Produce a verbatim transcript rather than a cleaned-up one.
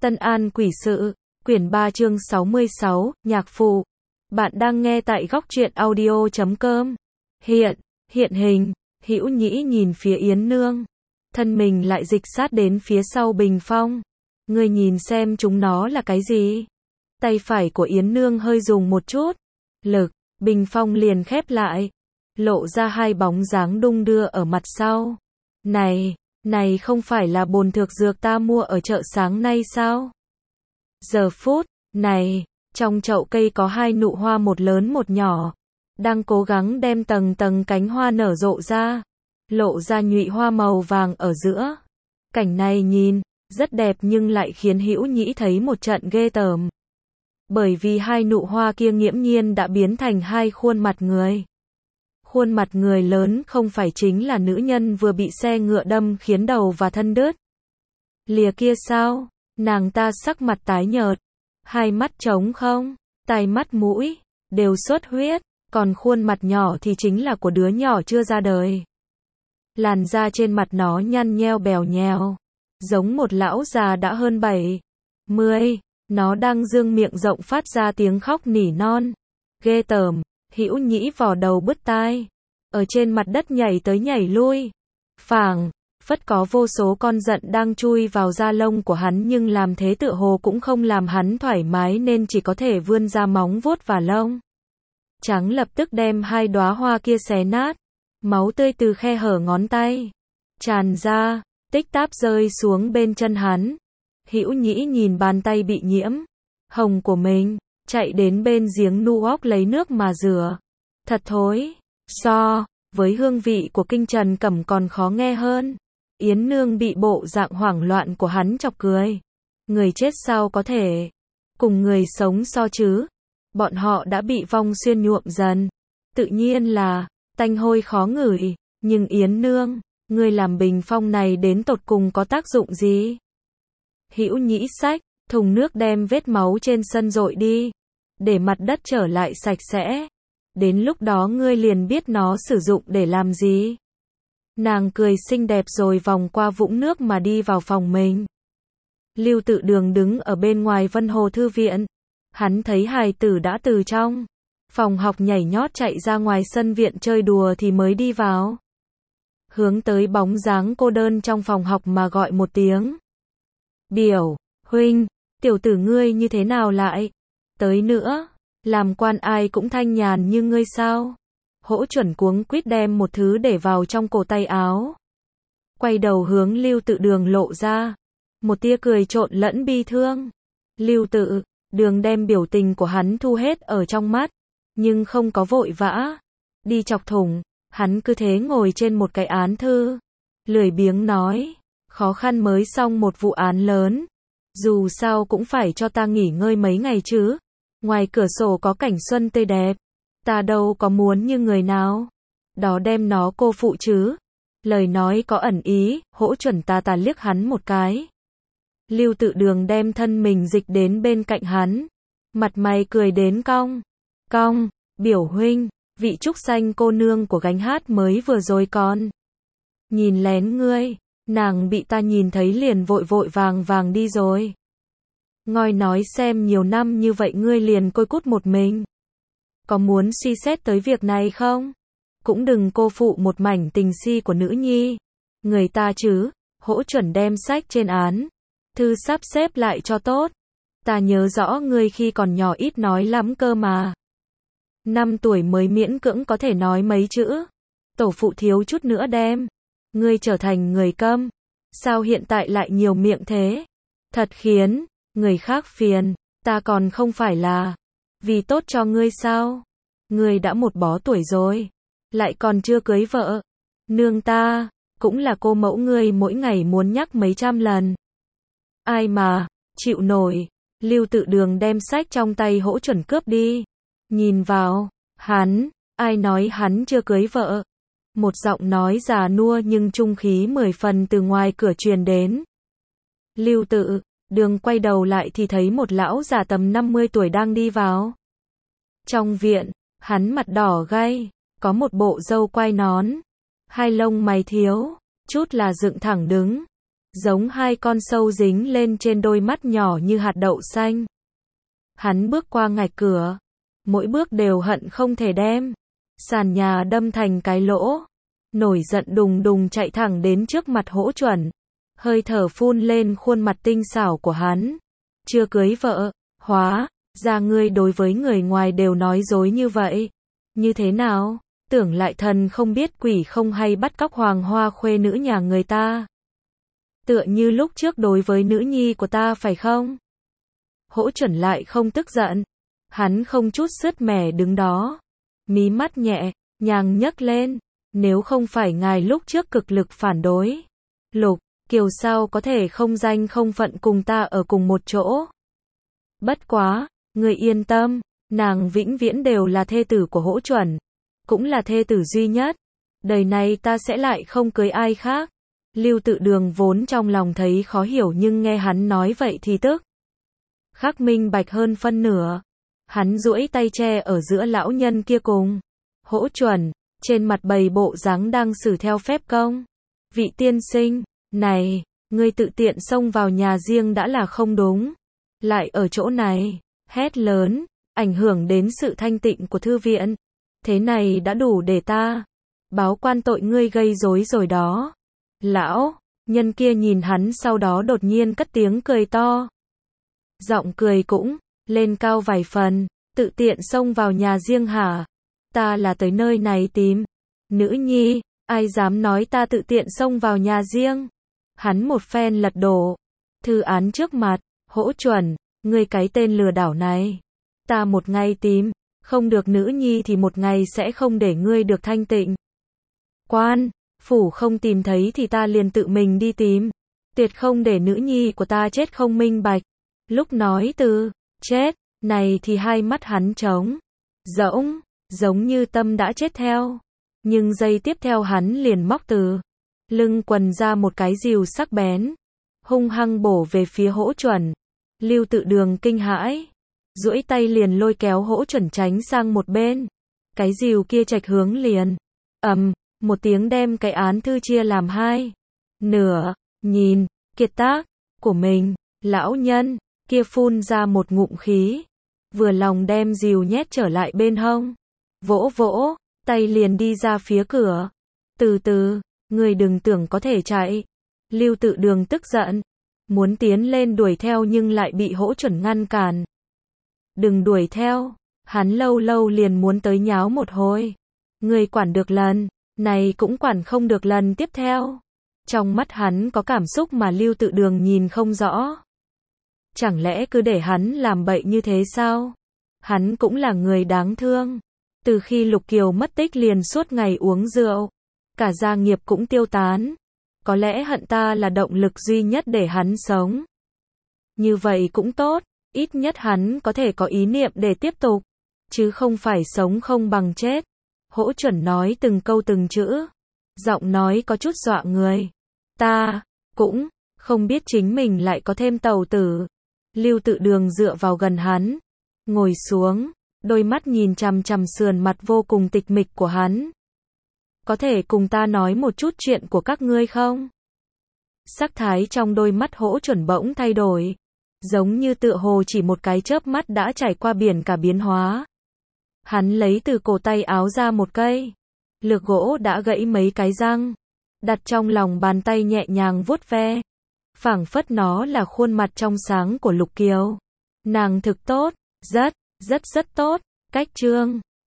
Tân An Quỷ Sự, quyển ba chương sáu mươi sáu, Nhạc Phụ. Bạn đang nghe tại góc truyện audio chấm com. Hiện, hiện hình, Hữu Nhĩ nhìn phía Yến Nương. Thân mình lại dịch sát đến phía sau bình phong. Ngươi nhìn xem chúng nó là cái gì? Tay phải của Yến Nương hơi dùng một chút. Lực, bình phong liền khép lại. Lộ ra hai bóng dáng đung đưa ở mặt sau. Này, này không phải là bồn thực dược ta mua ở chợ sáng nay sao? Giờ phút này, trong chậu cây có hai nụ hoa một lớn một nhỏ, đang cố gắng đem tầng tầng cánh hoa nở rộ ra, lộ ra nhụy hoa màu vàng ở giữa. Cảnh này nhìn rất đẹp nhưng lại khiến Hữu Nhĩ thấy một trận ghê tởm. Bởi vì hai nụ hoa kia nghiễm nhiên đã biến thành hai khuôn mặt người. Khuôn mặt người lớn không phải chính là nữ nhân vừa bị xe ngựa đâm khiến đầu và thân đứt. Lìa kia sao? Nàng ta sắc mặt tái nhợt, hai mắt trống không, tai mắt mũi đều xuất huyết, còn khuôn mặt nhỏ thì chính là của đứa nhỏ chưa ra đời. Làn da trên mặt nó nhăn nheo bèo nhèo, giống một lão già đã hơn bảy mươi, nó đang dương miệng rộng phát ra tiếng khóc nỉ non. Ghê tởm. Hữu Nhĩ vò đầu bứt tai, ở trên mặt đất nhảy tới nhảy lui. Phảng phất có vô số con giận đang chui vào da lông của hắn, nhưng làm thế tựa hồ cũng không làm hắn thoải mái nên chỉ có thể vươn ra móng vuốt và lông trắng lập tức đem hai đóa hoa kia xé nát. Máu tươi từ khe hở ngón tay tràn ra, tích táp rơi xuống bên chân hắn. Hữu Nhĩ nhìn bàn tay bị nhiễm hồng của mình, chạy đến bên giếng nu óc lấy nước mà rửa. Thật thối, so với hương vị của kinh trần cẩm còn khó nghe hơn. Yến Nương bị bộ dạng hoảng loạn của hắn chọc cười. Người chết sao có thể cùng người sống so chứ? Bọn họ đã bị vong xuyên nhuộm dần, tự nhiên là tanh hôi khó ngửi. Nhưng Yến Nương, ngươi làm bình phong này đến tột cùng có tác dụng gì? Hữu Nhĩ xách thùng nước đem vết máu trên sân dội đi, để mặt đất trở lại sạch sẽ. Đến lúc đó ngươi liền biết nó sử dụng để làm gì. Nàng cười xinh đẹp rồi vòng qua vũng nước mà đi vào phòng mình. Lưu Tự Đường đứng ở bên ngoài Vân Hồ Thư Viện. Hắn thấy hài tử đã từ trong phòng học nhảy nhót chạy ra ngoài sân viện chơi đùa thì mới đi vào. Hướng tới bóng dáng cô đơn trong phòng học mà gọi một tiếng. Biểu, huynh, tiểu tử ngươi như thế nào lại tới nữa? Làm quan ai cũng thanh nhàn như ngươi sao? Hỗ Chuẩn cuống quýt đem một thứ để vào trong cổ tay áo. Quay đầu hướng Lưu Tự Đường lộ ra một tia cười trộn lẫn bi thương. Lưu Tự Đường đem biểu tình của hắn thu hết ở trong mắt, nhưng không có vội vã đi chọc thủng. Hắn cứ thế ngồi trên một cái án thư, lười biếng nói, khó khăn mới xong một vụ án lớn, dù sao cũng phải cho ta nghỉ ngơi mấy ngày chứ. Ngoài cửa sổ có cảnh xuân tươi đẹp, ta đâu có muốn như người nào đó đem nó cô phụ chứ. Lời nói có ẩn ý. Hỗ Chuẩn ta ta liếc hắn một cái. Lưu Tự Đường đem thân mình dịch đến bên cạnh hắn, mặt mày cười đến cong cong. Biểu huynh, vị trúc xanh cô nương của gánh hát mới vừa rồi còn nhìn lén ngươi, nàng bị ta nhìn thấy liền vội vội vàng vàng đi rồi. Ngoi nói xem nhiều năm như vậy ngươi liền côi cút một mình, có muốn suy xét tới việc này không? Cũng đừng cô phụ một mảnh tình si của nữ nhi người ta chứ. Hỗ Chuẩn đem sách trên án thư sắp xếp lại cho tốt. Ta nhớ rõ ngươi khi còn nhỏ ít nói lắm cơ mà. Năm tuổi mới miễn cưỡng có thể nói mấy chữ. Tổ phụ thiếu chút nữa đem ngươi trở thành người câm. Sao hiện tại lại nhiều miệng thế? Thật khiến người khác phiền. Ta còn không phải là vì tốt cho ngươi sao? Ngươi đã một bó tuổi rồi, lại còn chưa cưới vợ. Nương ta cũng là cô mẫu ngươi mỗi ngày muốn nhắc mấy trăm lần. Ai mà chịu nổi. Lưu Tự Đường đem sách trong tay Hỗ Chuẩn cướp đi. Nhìn vào hắn, ai nói hắn chưa cưới vợ? Một giọng nói già nua nhưng trung khí mười phần từ ngoài cửa truyền đến. Lưu Tự Đường quay đầu lại thì thấy một lão già tầm năm mươi tuổi đang đi vào trong viện. Hắn mặt đỏ gay, có một bộ râu quai nón, hai lông mày thiếu chút là dựng thẳng đứng, giống hai con sâu dính lên trên đôi mắt nhỏ như hạt đậu xanh. Hắn bước qua ngạch cửa, mỗi bước đều hận không thể đem sàn nhà đâm thành cái lỗ, nổi giận đùng đùng chạy thẳng đến trước mặt Hỗ Chuẩn, hơi thở phun lên khuôn mặt tinh xảo của hắn. Chưa cưới vợ, hóa ra ngươi đối với người ngoài đều nói dối như vậy. Như thế nào? Tưởng lại thần không biết quỷ không hay bắt cóc hoàng hoa khuê nữ nhà người ta. Tựa như lúc trước đối với nữ nhi của ta phải không? Hỗ Chuẩn lại không tức giận. Hắn không chút sứt mẻ đứng đó. Mí mắt nhẹ, nhàng nhấc lên. Nếu không phải ngài lúc trước cực lực phản đối. Lục, Kiều sao có thể không danh không phận cùng ta ở cùng một chỗ. Bất quá, người yên tâm, nàng vĩnh viễn đều là thê tử của Hỗ Chuẩn. Cũng là thê tử duy nhất. Đời này ta sẽ lại không cưới ai khác. Lưu Tự Đường vốn trong lòng thấy khó hiểu nhưng nghe hắn nói vậy thì tức khắc minh bạch hơn phân nửa. Hắn duỗi tay che ở giữa lão nhân kia cùng Hỗ Chuẩn, trên mặt bày bộ dáng đang xử theo phép công. Vị tiên sinh, này, ngươi tự tiện xông vào nhà riêng đã là không đúng. Lại ở chỗ này, hét lớn, ảnh hưởng đến sự thanh tịnh của thư viện. Thế này đã đủ để ta báo quan tội ngươi gây rối rồi đó. Lão nhân kia nhìn hắn sau đó đột nhiên cất tiếng cười to. Giọng cười cũng lên cao vài phần, tự tiện xông vào nhà riêng hả? Ta là tới nơi này tìm nữ nhi, ai dám nói ta tự tiện xông vào nhà riêng? Hắn một phen lật đổ thư án trước mặt. Hỗ Chuẩn, ngươi cái tên lừa đảo này, ta một ngày tìm không được nữ nhi thì một ngày sẽ không để ngươi được thanh tịnh. Quan phủ không tìm thấy thì ta liền tự mình đi tìm, tuyệt không để nữ nhi của ta chết không minh bạch. Lúc nói từ chết này thì hai mắt hắn trống rỗng, giống như tâm đã chết theo. Nhưng giây tiếp theo hắn liền móc từ lưng quần ra một cái rìu sắc bén, hung hăng bổ về phía Hỗ Chuẩn. Lưu Tự Đường kinh hãi, duỗi tay liền lôi kéo Hỗ Chuẩn tránh sang một bên. Cái rìu kia chạch hướng liền ầm, um, một tiếng đem cái án thư chia làm hai nửa. Nhìn kiệt tác của mình, lão nhân kia phun ra một ngụm khí, vừa lòng đem rìu nhét trở lại bên hông, vỗ vỗ tay liền đi ra phía cửa. Từ từ, người đừng tưởng có thể chạy. Lưu Tự Đường tức giận, muốn tiến lên đuổi theo nhưng lại bị Hỗ Chuẩn ngăn cản. Đừng đuổi theo, hắn lâu lâu liền muốn tới nháo một hồi. Người quản được lần này cũng quản không được lần tiếp theo. Trong mắt hắn có cảm xúc mà Lưu Tự Đường nhìn không rõ. Chẳng lẽ cứ để hắn làm bậy như thế sao? Hắn cũng là người đáng thương. Từ khi Lục Kiều mất tích liền suốt ngày uống rượu, cả gia nghiệp cũng tiêu tán. Có lẽ hận ta là động lực duy nhất để hắn sống. Như vậy cũng tốt, ít nhất hắn có thể có ý niệm để tiếp tục, chứ không phải sống không bằng chết. Hỗ Chuẩn nói từng câu từng chữ, giọng nói có chút dọa người. Ta cũng không biết chính mình lại có thêm tàu tử. Lưu Tự Đường dựa vào gần hắn, ngồi xuống, đôi mắt nhìn chằm chằm sườn mặt vô cùng tịch mịch của hắn. Có thể cùng ta nói một chút chuyện của các ngươi không? Sắc thái trong đôi mắt Hỗ Chuẩn bỗng thay đổi, giống như tựa hồ chỉ một cái chớp mắt đã trải qua biển cả biến hóa. Hắn lấy từ cổ tay áo ra một cây lược gỗ đã gãy mấy cái răng, đặt trong lòng bàn tay nhẹ nhàng vuốt ve, phảng phất nó là khuôn mặt trong sáng của Lục Kiều. Nàng thực tốt, rất, rất rất tốt, cách trương.